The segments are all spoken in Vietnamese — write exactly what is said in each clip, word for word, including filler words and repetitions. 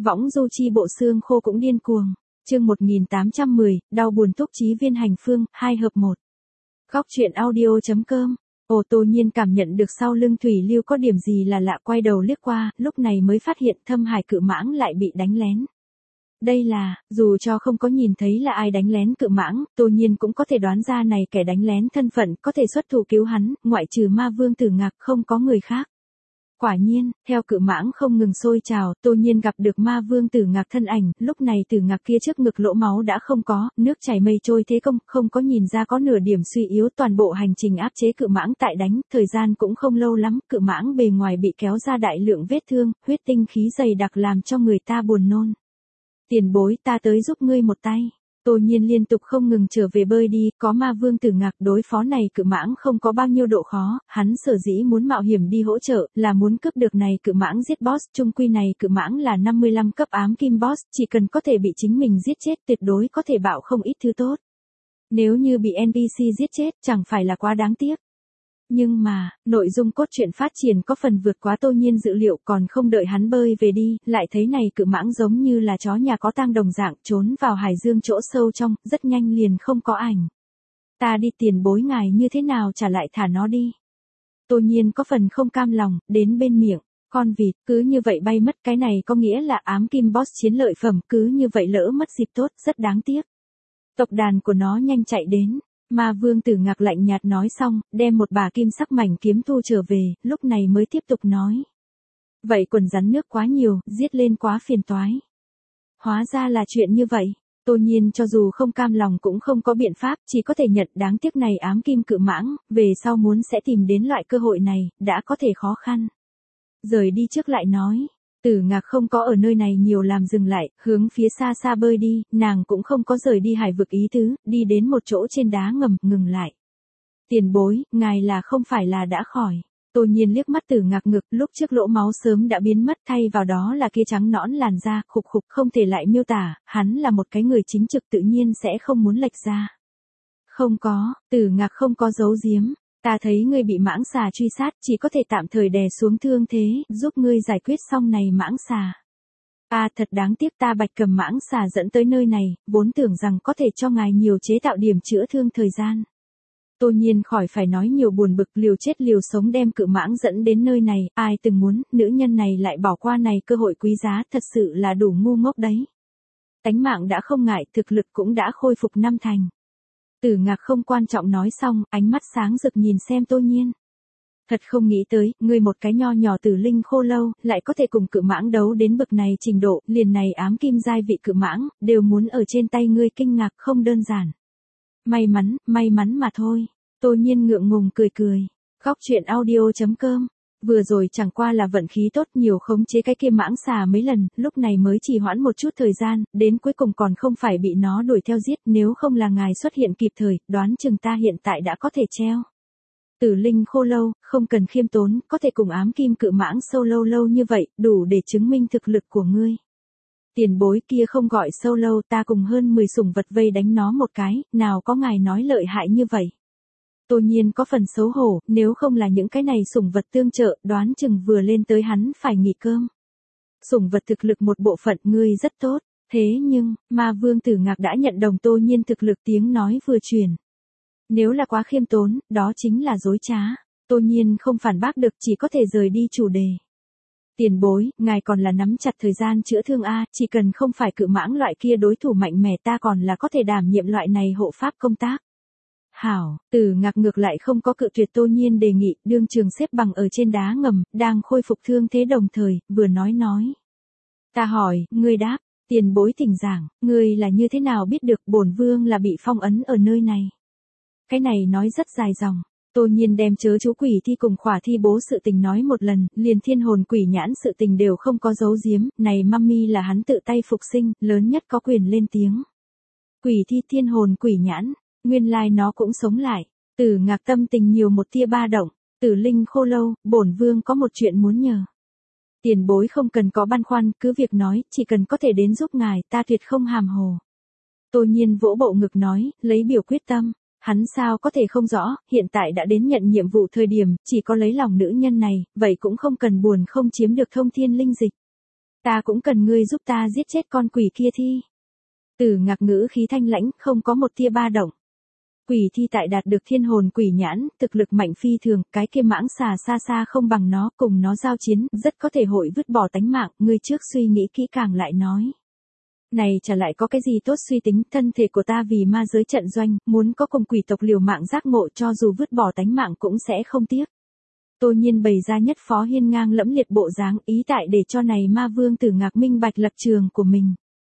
Võng du chi bộ xương khô cũng điên cuồng. Chương một nghìn tám trăm mười, đau buồn túc chí viên hành phương, hai hợp một. Góc truyện audio chấm com. Ồ, Tô Nhiên cảm nhận được sau lưng Thủy Lưu có điểm gì là lạ, quay đầu liếc qua, lúc này mới phát hiện Thâm Hải cự mãng lại bị đánh lén. Đây là, dù cho không có nhìn thấy là ai đánh lén cự mãng, Tô Nhiên cũng có thể đoán ra này kẻ đánh lén thân phận, có thể xuất thủ cứu hắn, ngoại trừ Ma Vương Tử Ngạc không có người khác. Quả nhiên, theo cự mãng không ngừng sôi trào, Tô Nhiên gặp được Ma Vương Tử Ngạc thân ảnh, lúc này Tử Ngạc kia trước ngực lỗ máu đã không có, nước chảy mây trôi thế công, không có nhìn ra có nửa điểm suy yếu, toàn bộ hành trình áp chế cự mãng tại đánh, thời gian cũng không lâu lắm, cự mãng bề ngoài bị kéo ra đại lượng vết thương, huyết tinh khí dày đặc làm cho người ta buồn nôn. Tiền bối, ta tới giúp ngươi một tay. Tô Nhiên liên tục không ngừng trở về bơi đi, có Ma Vương Tử Ngạc đối phó này cự mãng không có bao nhiêu độ khó, hắn sở dĩ muốn mạo hiểm đi hỗ trợ, là muốn cướp được này cự mãng giết boss, chung quy này cự mãng là năm mươi lăm cấp ám kim boss, chỉ cần có thể bị chính mình giết chết tuyệt đối có thể bạo không ít thứ tốt. Nếu như bị en pê xê giết chết, chẳng phải là quá đáng tiếc. Nhưng mà, nội dung cốt truyện phát triển có phần vượt quá Tô Nhiên dự liệu, còn không đợi hắn bơi về đi, lại thấy này cự mãng giống như là chó nhà có tang đồng dạng, trốn vào hải dương chỗ sâu trong, rất nhanh liền không có ảnh. Ta đi, tiền bối ngài như thế nào trả lại thả nó đi. Tô Nhiên có phần không cam lòng, đến bên miệng, con vịt, cứ như vậy bay mất, cái này có nghĩa là ám kim boss chiến lợi phẩm, cứ như vậy lỡ mất dịp tốt, rất đáng tiếc. Tộc đàn của nó nhanh chạy đến. Ma Vương Tử Ngạc lạnh nhạt nói xong, đem một bả kim sắc mảnh kiếm thu trở về, lúc này mới tiếp tục nói. Vậy quần rắn nước quá nhiều, giết lên quá phiền toái. Hóa ra là chuyện như vậy. Tô Nhiên cho dù không cam lòng cũng không có biện pháp, chỉ có thể nhận, đáng tiếc này ám kim cự mãng, về sau muốn sẽ tìm đến loại cơ hội này, đã có thể khó khăn. Rời đi trước lại nói. Tử Ngạc không có ở nơi này nhiều làm dừng lại, hướng phía xa xa bơi đi, nàng cũng không có rời đi hải vực ý tứ, đi đến một chỗ trên đá ngầm, ngừng lại. Tiền bối, ngài là không phải là đã khỏi. Tô Nhiên liếc mắt Tử Ngạc ngực, lúc trước lỗ máu sớm đã biến mất, thay vào đó là kia trắng nõn làn da, khục khục, không thể lại miêu tả, hắn là một cái người chính trực tự nhiên sẽ không muốn lệch ra. Không có, Tử Ngạc không có giấu giếm. Ta thấy ngươi bị mãng xà truy sát, chỉ có thể tạm thời đè xuống thương thế, giúp ngươi giải quyết xong này mãng xà. À, thật đáng tiếc, ta bạch cầm mãng xà dẫn tới nơi này, vốn tưởng rằng có thể cho ngài nhiều chế tạo điểm chữa thương thời gian. Tô Nhiên khỏi phải nói nhiều, buồn bực, liều chết liều sống đem cự mãng dẫn đến nơi này, ai từng muốn, nữ nhân này lại bỏ qua này cơ hội quý giá, thật sự là đủ ngu ngốc đấy. Tánh mạng đã không ngại, thực lực cũng đã khôi phục năm thành. Tử Ngạc không quan trọng nói xong, ánh mắt sáng rực nhìn xem Tô Nhiên. Thật không nghĩ tới, ngươi một cái nho nhỏ tử linh khô lâu, lại có thể cùng cự mãng đấu đến bậc này trình độ, liền này ám kim giai vị cự mãng, đều muốn ở trên tay ngươi, kinh ngạc không đơn giản. May mắn, may mắn mà thôi. Tô Nhiên ngượng ngùng cười cười. Góc truyện audio chấm com. Vừa rồi chẳng qua là vận khí tốt, nhiều khống chế cái kia mãng xà mấy lần, lúc này mới trì hoãn một chút thời gian, đến cuối cùng còn không phải bị nó đuổi theo giết, nếu không là ngài xuất hiện kịp thời, đoán chừng ta hiện tại đã có thể treo. Tử linh khô lâu, không cần khiêm tốn, có thể cùng ám kim cự mãng sâu lâu lâu như vậy, đủ để chứng minh thực lực của ngươi. Tiền bối kia không gọi sâu lâu, ta cùng hơn mười sủng vật vây đánh nó một cái, nào có ngài nói lợi hại như vậy. Tô Nhiên có phần xấu hổ, nếu không là những cái này sủng vật tương trợ, đoán chừng vừa lên tới hắn phải nghỉ cơm. Sủng vật thực lực một bộ phận, ngươi rất tốt, thế nhưng, Ma Vương Tử Ngạc đã nhận đồng Tô Nhiên thực lực, tiếng nói vừa truyền. Nếu là quá khiêm tốn, đó chính là dối trá. Tô Nhiên không phản bác được, chỉ có thể rời đi chủ đề. Tiền bối, ngài còn là nắm chặt thời gian chữa thương a, chỉ cần không phải cự mãng loại kia đối thủ mạnh mẽ, ta còn là có thể đảm nhiệm loại này hộ pháp công tác. Hảo, Tử Ngạc ngược lại không có cự tuyệt Tô Nhiên đề nghị, đương trường xếp bằng ở trên đá ngầm, đang khôi phục thương thế đồng thời, vừa nói nói. Ta hỏi, ngươi đáp, tiền bối thỉnh giảng, ngươi là như thế nào biết được bổn vương là bị phong ấn ở nơi này? Cái này nói rất dài dòng. Tô Nhiên đem chớ chú quỷ thi cùng khỏa thi bố sự tình nói một lần, liền thiên hồn quỷ nhãn sự tình đều không có giấu giếm, này mummy là hắn tự tay phục sinh, lớn nhất có quyền lên tiếng. Quỷ thi, thiên hồn quỷ nhãn, nguyên lai nó cũng sống lại. Tử Ngạc tâm tình nhiều một tia ba động. Tử linh khô lâu, bổn vương có một chuyện muốn nhờ. Tiền bối không cần có băn khoăn, cứ việc nói, chỉ cần có thể đến giúp ngài, ta tuyệt không hàm hồ. Tô Nhiên vỗ bộ ngực nói, lấy biểu quyết tâm. Hắn sao có thể không rõ, hiện tại đã đến nhận nhiệm vụ thời điểm, chỉ có lấy lòng nữ nhân này, vậy cũng không cần buồn không chiếm được thông thiên linh dịch. Ta cũng cần ngươi giúp ta giết chết con quỷ kia thi. Tử Ngạc ngữ khí thanh lãnh, không có một tia ba động. Quỷ thi tại đạt được thiên hồn quỷ nhãn, thực lực mạnh phi thường, cái kia mãng xà xa xa không bằng nó, cùng nó giao chiến, rất có thể hội vứt bỏ tánh mạng, ngươi trước suy nghĩ kỹ càng lại nói. Này chả lại có cái gì tốt suy tính, thân thể của ta vì ma giới trận doanh, muốn có cùng quỷ tộc liều mạng giác ngộ cho dù vứt bỏ tánh mạng cũng sẽ không tiếc. Tô Nhiên bày ra nhất phó hiên ngang lẫm liệt bộ dáng, ý tại để cho này ma vương Tử Ngạc minh bạch lập trường của mình.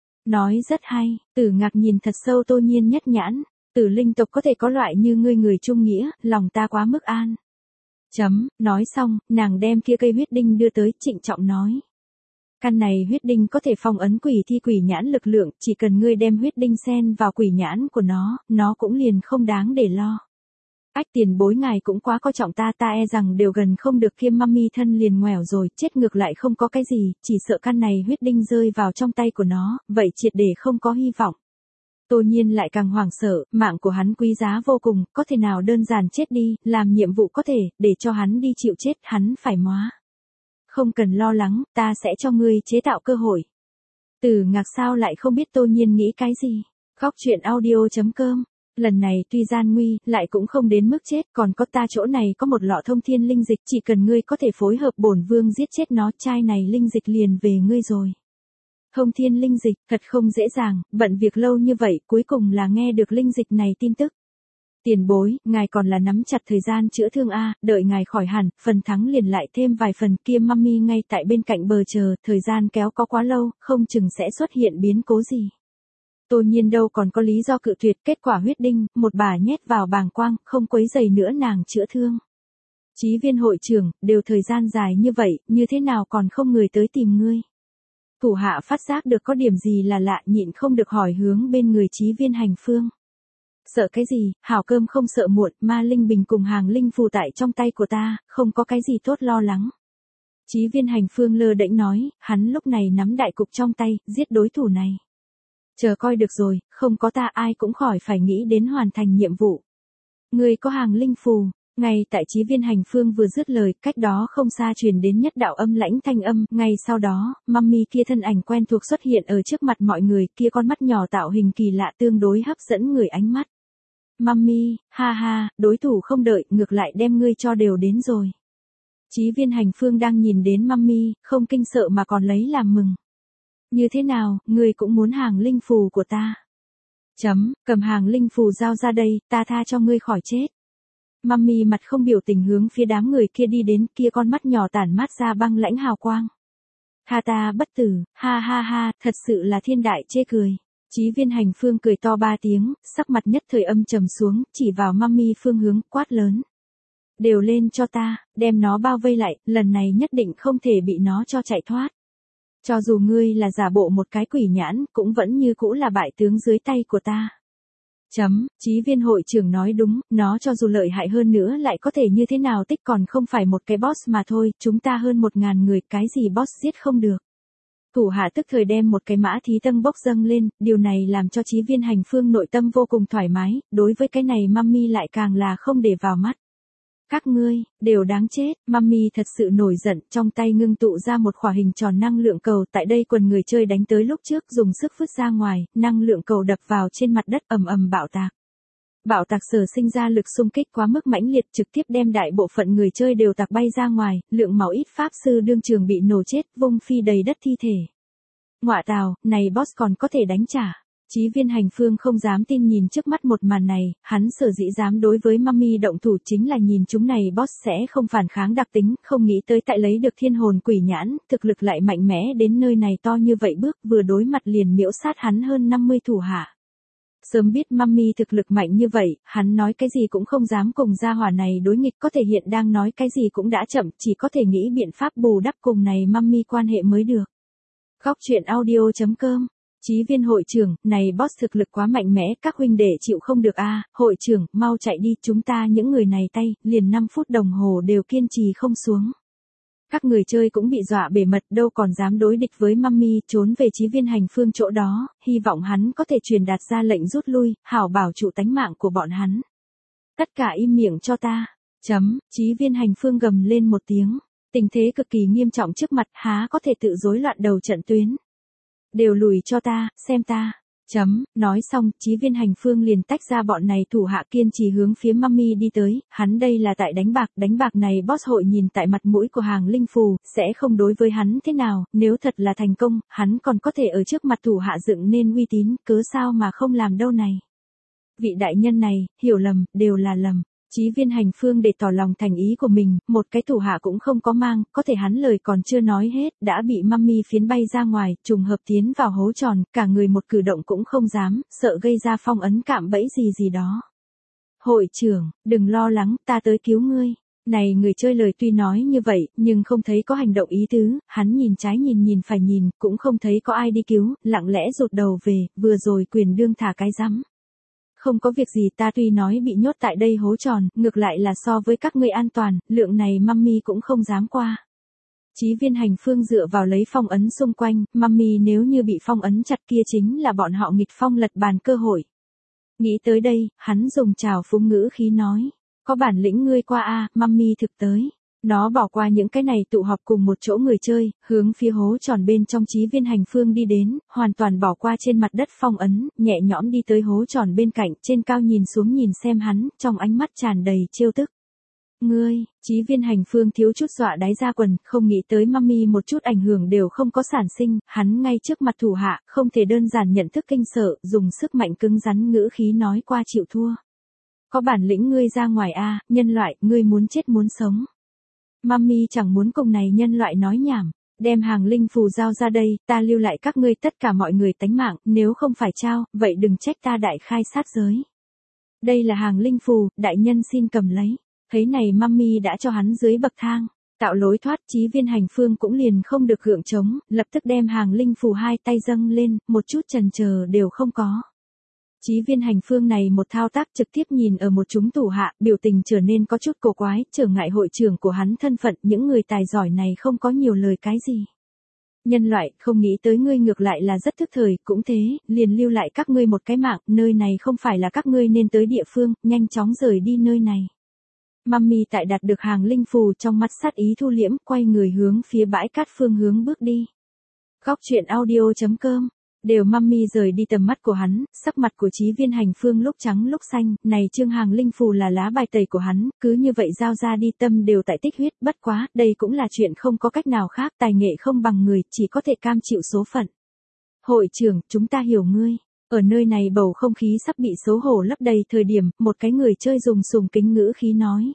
Nói rất hay, Tử Ngạc nhìn thật sâu Tô Nhiên nhất nhãn, Tử linh tộc có thể có loại như ngươi người trung nghĩa, lòng ta quá mức an. Chấm, nói xong, nàng đem kia cây huyết đinh đưa tới, trịnh trọng nói. Căn này huyết đinh có thể phong ấn quỷ thi quỷ nhãn lực lượng, chỉ cần ngươi đem huyết đinh xen vào quỷ nhãn của nó, nó cũng liền không đáng để lo. Ách tiền bối ngài cũng quá coi trọng ta, ta e rằng đều gần không được kiêm mami thân liền ngoẻo rồi, chết ngược lại không có cái gì, chỉ sợ căn này huyết đinh rơi vào trong tay của nó, vậy triệt để không có hy vọng. Tô Nhiên lại càng hoảng sợ, mạng của hắn quý giá vô cùng, có thể nào đơn giản chết đi, làm nhiệm vụ có thể, để cho hắn đi chịu chết, hắn phải móa. Không cần lo lắng, ta sẽ cho ngươi chế tạo cơ hội. Tử Ngạc sao lại không biết Tô Nhiên nghĩ cái gì. Góc truyện audio chấm com. Lần này tuy gian nguy, lại cũng không đến mức chết, còn có ta chỗ này có một lọ thông thiên linh dịch, chỉ cần ngươi có thể phối hợp bổn vương giết chết nó, chai này linh dịch liền về ngươi rồi. Thông thiên linh dịch, thật không dễ dàng, bận việc lâu như vậy, cuối cùng là nghe được linh dịch này tin tức. Tiền bối, ngài còn là nắm chặt thời gian chữa thương a, đợi ngài khỏi hẳn, phần thắng liền lại thêm vài phần, kia mami ngay tại bên cạnh bờ chờ, thời gian kéo có quá lâu, không chừng sẽ xuất hiện biến cố gì. Tô Nhiên đâu còn có lý do cự tuyệt, kết quả huyết đinh, một bà nhét vào bàng quang, không quấy dày nữa nàng chữa thương. Chí Viên hội trưởng, đều thời gian dài như vậy, như thế nào còn không người tới tìm ngươi. Thủ hạ phát giác được có điểm gì là lạ, nhịn không được hỏi hướng bên người Chí Viên hành phương. Sợ cái gì, hảo cơm không sợ muộn, ma linh bình cùng hàng linh phù tại trong tay của ta, không có cái gì tốt lo lắng. Chí Viên hành phương lơ đễnh nói, hắn lúc này nắm đại cục trong tay, giết đối thủ này. Chờ coi được rồi, không có ta ai cũng khỏi phải nghĩ đến hoàn thành nhiệm vụ. Người có hàng linh phù, ngay tại Chí Viên hành phương vừa dứt lời, cách đó không xa truyền đến nhất đạo âm lãnh thanh âm, ngay sau đó, mummy kia thân ảnh quen thuộc xuất hiện ở trước mặt mọi người, kia con mắt nhỏ tạo hình kỳ lạ tương đối hấp dẫn người ánh mắt. Mummy, ha ha, đối thủ không đợi, ngược lại đem ngươi cho đều đến rồi. Chí Viên hành phương đang nhìn đến mummy, không kinh sợ mà còn lấy làm mừng. Như thế nào, ngươi cũng muốn hàng linh phù của ta. Chấm, cầm hàng linh phù giao ra đây, ta tha cho ngươi khỏi chết. Mummy mặt không biểu tình hướng phía đám người kia đi đến, kia con mắt nhỏ tản mát ra băng lãnh hào quang. Tha ta bất tử, ha ha ha, thật sự là thiên đại chê cười. Chí Viên hành phương cười to ba tiếng, sắc mặt nhất thời âm trầm xuống, chỉ vào mummy phương hướng, quát lớn. Đều lên cho ta, đem nó bao vây lại, lần này nhất định không thể bị nó cho chạy thoát. Cho dù ngươi là giả bộ một cái quỷ nhãn, cũng vẫn như cũ là bại tướng dưới tay của ta. Chấm, Chí Viên hội trưởng nói đúng, nó cho dù lợi hại hơn nữa lại có thể như thế nào tích còn không phải một cái boss mà thôi, chúng ta hơn một ngàn người, cái gì boss giết không được. Thủ hạ tức thời đem một cái mã thí tâm bốc dâng lên, điều này làm cho Chí Viên hành phương nội tâm vô cùng thoải mái, đối với cái này mummy lại càng là không để vào mắt. Các ngươi, đều đáng chết, mummy thật sự nổi giận, trong tay ngưng tụ ra một khỏa hình tròn năng lượng cầu, tại đây quần người chơi đánh tới lúc trước dùng sức vứt ra ngoài, năng lượng cầu đập vào trên mặt đất ầm ầm bạo tạc. Bạo tạc sở sinh ra lực xung kích quá mức mãnh liệt, trực tiếp đem đại bộ phận người chơi đều tạc bay ra ngoài, lượng máu ít pháp sư đương trường bị nổ chết, vung phi đầy đất thi thể. Ngọa tào, này boss còn có thể đánh trả. Chí Viên hành phương không dám tin nhìn trước mắt một màn này, hắn sở dĩ dám đối với mummy động thủ chính là nhìn chúng này boss sẽ không phản kháng đặc tính, không nghĩ tới tại lấy được thiên hồn quỷ nhãn, thực lực lại mạnh mẽ đến nơi này to như vậy bước vừa đối mặt liền miễu sát hắn hơn năm mươi thủ hạ. Sớm biết mummy thực lực mạnh như vậy, hắn nói cái gì cũng không dám cùng gia hỏa này đối nghịch, có thể hiện đang nói cái gì cũng đã chậm, chỉ có thể nghĩ biện pháp bù đắp cùng này mummy quan hệ mới được. Góc truyện audio chấm com. Chí Viên hội trưởng, này boss thực lực quá mạnh mẽ, các huynh đệ chịu không được a, hội trưởng, mau chạy đi, chúng ta những người này tay, liền năm phút đồng hồ đều kiên trì không xuống. Các người chơi cũng bị dọa bể mật, đâu còn dám đối địch với mummy, trốn về Chí Viên hành phương chỗ đó, hy vọng hắn có thể truyền đạt ra lệnh rút lui, hảo bảo trụ tánh mạng của bọn hắn. Tất cả im miệng cho ta. Chấm, Chí Viên hành phương gầm lên một tiếng. Tình thế cực kỳ nghiêm trọng trước mặt, há có thể tự rối loạn đầu trận tuyến. Đều lùi cho ta, xem ta. Chấm, nói xong, Chí Viên Hành Phương liền tách ra bọn này thủ hạ kiên trì hướng phía Mummy đi tới, hắn đây là tại đánh bạc, đánh bạc này boss hội nhìn tại mặt mũi của hàng linh phù, sẽ không đối với hắn thế nào, nếu thật là thành công, hắn còn có thể ở trước mặt thủ hạ dựng nên uy tín, cớ sao mà không làm đâu này. Vị đại nhân này, hiểu lầm, đều là lầm. Chí Viên Hành Phương để tỏ lòng thành ý của mình, một cái thủ hạ cũng không có mang, có thể hắn lời còn chưa nói hết, đã bị Mummy phiến bay ra ngoài, trùng hợp tiến vào hố tròn, cả người một cử động cũng không dám, sợ gây ra phong ấn cạm bẫy gì gì đó. Hội trưởng, đừng lo lắng, ta tới cứu ngươi. Này người chơi lời tuy nói như vậy, nhưng không thấy có hành động ý tứ, hắn nhìn trái nhìn nhìn phải nhìn, cũng không thấy có ai đi cứu, lặng lẽ rụt đầu về, vừa rồi quyền đương thả cái rắm. Không có việc gì, ta tuy nói bị nhốt tại đây hố tròn, ngược lại là so với các ngươi an toàn, lượng này Mummy cũng không dám qua. Chí Viên Hành Phương dựa vào lấy phong ấn xung quanh, Mummy nếu như bị phong ấn chặt kia chính là bọn họ nghịch phong lật bàn cơ hội. Nghĩ tới đây, hắn dùng trào phúng ngữ khí nói, có bản lĩnh ngươi qua a, Mummy thực tới. Nó bỏ qua những cái này tụ họp cùng một chỗ người chơi, hướng phía hố tròn bên trong Chí Viên Hành Phương đi đến, hoàn toàn bỏ qua trên mặt đất phong ấn, nhẹ nhõm đi tới hố tròn bên cạnh, trên cao nhìn xuống nhìn xem hắn, trong ánh mắt tràn đầy trêu tức. Ngươi, Chí Viên Hành Phương thiếu chút dọa đáy ra quần, không nghĩ tới Mummy một chút ảnh hưởng đều không có sản sinh, hắn ngay trước mặt thủ hạ, không thể đơn giản nhận thức kinh sợ, dùng sức mạnh cứng rắn ngữ khí nói qua chịu thua. Có bản lĩnh ngươi ra ngoài a, nhân loại, ngươi muốn chết muốn sống. Mummy chẳng muốn cùng này nhân loại nói nhảm, đem hàng linh phù giao ra đây, ta lưu lại các ngươi tất cả mọi người tánh mạng, nếu không phải trao, vậy đừng trách ta đại khai sát giới. Đây là hàng linh phù, đại nhân xin cầm lấy. Thấy này Mummy đã cho hắn dưới bậc thang, tạo lối thoát, Chí Viên Hành Phương cũng liền không được gượng chống, lập tức đem hàng linh phù hai tay dâng lên, một chút chần chờ đều không có. Chí Viên Hành Phương này một thao tác trực tiếp nhìn ở một chúng thủ hạ, biểu tình trở nên có chút cổ quái, trở ngại hội trưởng của hắn thân phận, những người tài giỏi này không có nhiều lời cái gì. Nhân loại, không nghĩ tới ngươi ngược lại là rất thức thời, cũng thế, liền lưu lại các ngươi một cái mạng, nơi này không phải là các ngươi nên tới địa phương, nhanh chóng rời đi nơi này. Mummy tại đạt được hàng linh phù trong mắt sát ý thu liễm, quay người hướng phía bãi cát phương hướng bước đi. Góc truyện audio chấm com Đều Mummy rời đi tầm mắt của hắn, sắc mặt của Chí Viên Hành Phương lúc trắng lúc xanh, này chương hàng linh phù là lá bài tẩy của hắn, cứ như vậy giao ra đi tâm đều tại tích huyết, bất quá, đây cũng là chuyện không có cách nào khác, tài nghệ không bằng người, chỉ có thể cam chịu số phận. Hội trưởng, chúng ta hiểu ngươi. Ở nơi này bầu không khí sắp bị xấu hổ lấp đầy thời điểm, một cái người chơi dùng sùng kính ngữ khí nói.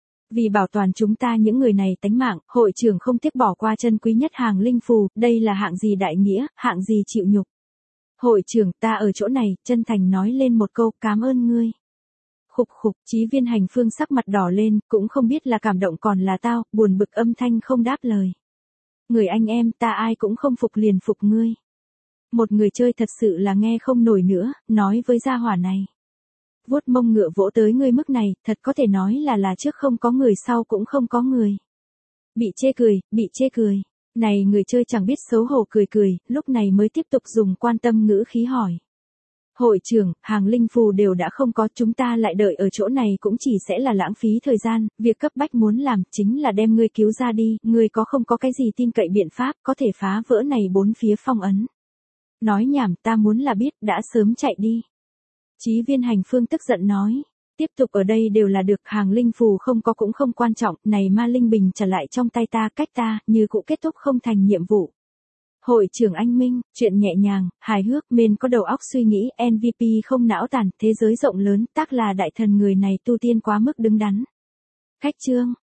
Vì bảo toàn chúng ta những người này tánh mạng, hội trưởng không tiếc bỏ qua chân quý nhất hàng linh phù, đây là hạng gì đại nghĩa, hạng gì chịu nhục. Hội trưởng, ta ở chỗ này, chân thành nói lên một câu, cảm ơn ngươi. Khục khục, Chí Viên Hành Phương sắc mặt đỏ lên, cũng không biết là cảm động còn là tao, buồn bực âm thanh không đáp lời. Người anh em, ta ai cũng không phục liền phục ngươi. Một người chơi thật sự là nghe không nổi nữa, nói với gia hỏa này. Vuốt mông ngựa vỗ tới ngươi mức này, thật có thể nói là là trước không có người sau cũng không có người. Bị chê cười, bị chê cười. Này người chơi chẳng biết xấu hổ cười cười, lúc này mới tiếp tục dùng quan tâm ngữ khí hỏi. Hội trưởng, hàng linh phù đều đã không có, chúng ta lại đợi ở chỗ này cũng chỉ sẽ là lãng phí thời gian, việc cấp bách muốn làm chính là đem ngươi cứu ra đi, ngươi có không có cái gì tin cậy biện pháp có thể phá vỡ này bốn phía phong ấn. Nói nhảm, ta muốn là biết, đã sớm chạy đi. Chí Viên Hành Phương tức giận nói, tiếp tục ở đây đều là được, hàng linh phù không có cũng không quan trọng, này ma linh bình trả lại trong tay ta, cách ta, như cũng kết thúc không thành nhiệm vụ. Hội trưởng anh Minh, chuyện nhẹ nhàng, hài hước, men có đầu óc suy nghĩ, em vê pê không não tàn, thế giới rộng lớn, tác là đại thần người này tu tiên quá mức đứng đắn. Khách chương.